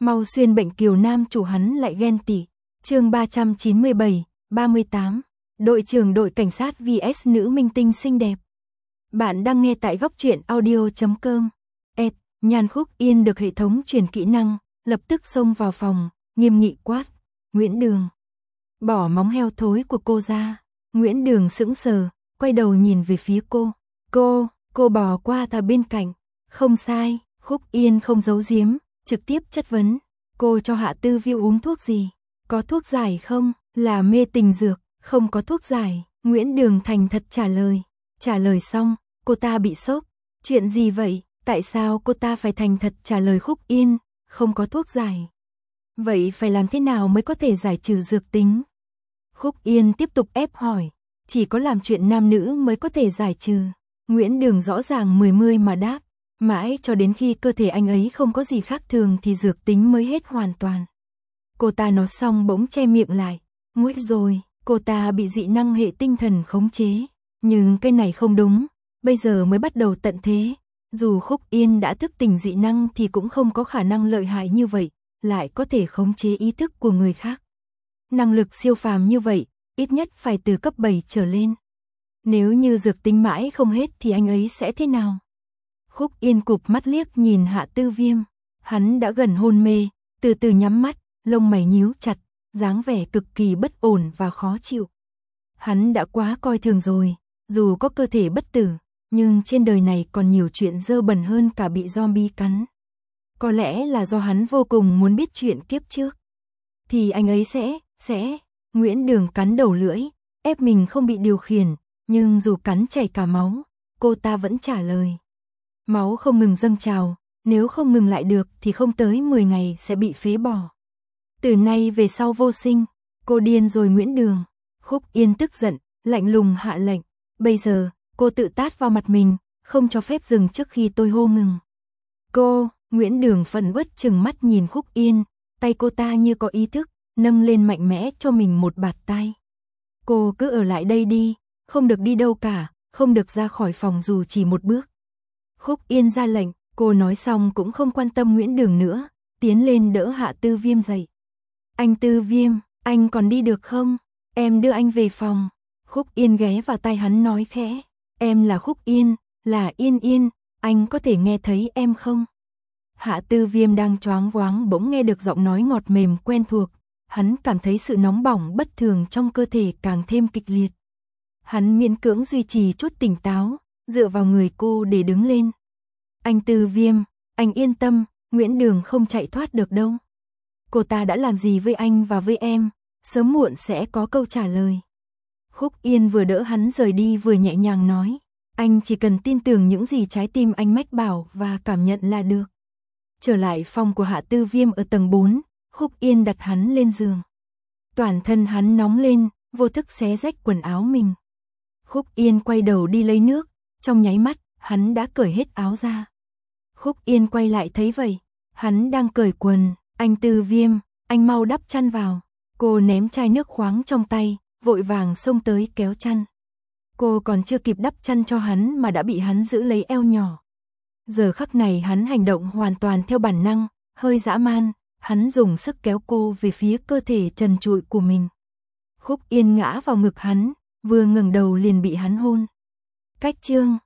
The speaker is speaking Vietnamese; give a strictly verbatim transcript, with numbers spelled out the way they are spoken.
Mau xuyên bệnh kiều nam chủ hắn lại ghen tị. Chương ba trăm chín mươi bảy, ba mươi tám. Đội trưởng đội cảnh sát vs nữ minh tinh xinh đẹp. Bạn đang nghe tại góc truyện audio chấm com. Ed, Nhan Khúc Yên được hệ thống truyền kỹ năng, lập tức xông vào phòng, nghiêm nghị quát. Nguyễn Đường, bỏ móng heo thối của cô ra. Nguyễn Đường sững sờ, quay đầu nhìn về phía cô. Cô, cô bò qua ta bên cạnh. Không sai, Khúc Yên không giấu giếm, trực tiếp chất vấn. Cô cho Hạ Tư Viu uống thuốc gì? Có thuốc giải không? Là mê tình dược, không có thuốc giải. Nguyễn Đường thành thật trả lời. Trả lời xong, cô ta bị sốc. Chuyện gì vậy? Tại sao cô ta phải thành thật trả lời Khúc Yên? Không có thuốc giải. Vậy phải làm thế nào mới có thể giải trừ dược tính? Khúc Yên tiếp tục ép hỏi. Chỉ có làm chuyện nam nữ mới có thể giải trừ. Nguyễn Đường rõ ràng mười mươi mà đáp. Mãi cho đến khi cơ thể anh ấy không có gì khác thường thì dược tính mới hết hoàn toàn. Cô ta nói xong bỗng che miệng lại. Nguội rồi, cô ta bị dị năng hệ tinh thần khống chế. Nhưng cái này không đúng, bây giờ mới bắt đầu tận thế. Dù Khúc Yên đã thức tỉnh dị năng thì cũng không có khả năng lợi hại như vậy, lại có thể khống chế ý thức của người khác. Năng lực siêu phàm như vậy, ít nhất phải từ cấp bảy trở lên. Nếu như dược tính mãi không hết thì anh ấy sẽ thế nào? Khúc Yên cụp mắt liếc nhìn Hạ Tư Viêm. Hắn đã gần hôn mê, từ từ nhắm mắt, lông mày nhíu chặt, dáng vẻ cực kỳ bất ổn và khó chịu. Hắn đã quá coi thường rồi, dù có cơ thể bất tử, nhưng trên đời này còn nhiều chuyện dơ bẩn hơn cả bị zombie cắn. Có lẽ là do hắn vô cùng muốn biết chuyện kiếp trước. Thì anh ấy sẽ, sẽ, Nguyễn Đường cắn đầu lưỡi, ép mình không bị điều khiển, nhưng dù cắn chảy cả máu, cô ta vẫn trả lời. Máu không ngừng dâng trào, nếu không ngừng lại được thì không tới mười ngày sẽ bị phế bỏ. Từ nay về sau vô sinh, cô điên rồi Nguyễn Đường. Khúc Yên tức giận, lạnh lùng hạ lệnh. Bây giờ, cô tự tát vào mặt mình, không cho phép dừng trước khi tôi hô ngừng. Cô, Nguyễn Đường phẫn uất chừng mắt nhìn Khúc Yên, tay cô ta như có ý thức, nâng lên mạnh mẽ cho mình một bạt tay. Cô cứ ở lại đây đi, không được đi đâu cả, không được ra khỏi phòng dù chỉ một bước. Khúc Yên ra lệnh, cô nói xong cũng không quan tâm Nguyễn Đường nữa, tiến lên đỡ Hạ Tư Viêm dậy. Anh Tư Viêm, anh còn đi được không? Em đưa anh về phòng. Khúc Yên ghé vào tay hắn nói khẽ. Em là Khúc Yên, là Yên Yên, anh có thể nghe thấy em không? Hạ Tư Viêm đang choáng váng bỗng nghe được giọng nói ngọt mềm quen thuộc. Hắn cảm thấy sự nóng bỏng bất thường trong cơ thể càng thêm kịch liệt. Hắn miễn cưỡng duy trì chút tỉnh táo, dựa vào người cô để đứng lên. Anh Tư Viêm, anh yên tâm, Nguyễn Đường không chạy thoát được đâu. Cô ta đã làm gì với anh và với em, sớm muộn sẽ có câu trả lời. Khúc Yên vừa đỡ hắn rời đi vừa nhẹ nhàng nói. Anh chỉ cần tin tưởng những gì trái tim anh mách bảo và cảm nhận là được. Trở lại phòng của Hạ Tư Viêm ở tầng bốn, Khúc Yên đặt hắn lên giường. Toàn thân hắn nóng lên, vô thức xé rách quần áo mình. Khúc Yên quay đầu đi lấy nước, trong nháy mắt, hắn đã cởi hết áo ra. Khúc Yên quay lại thấy vậy, hắn đang cởi quần. Anh Tư Viêm, anh mau đắp chăn vào. Cô ném chai nước khoáng trong tay, vội vàng xông tới kéo chăn. Cô còn chưa kịp đắp chăn cho hắn mà đã bị hắn giữ lấy eo nhỏ. Giờ khắc này hắn hành động hoàn toàn theo bản năng, hơi dã man, hắn dùng sức kéo cô về phía cơ thể trần trụi của mình. Khúc Yên ngã vào ngực hắn, vừa ngẩng đầu liền bị hắn hôn. Cách chương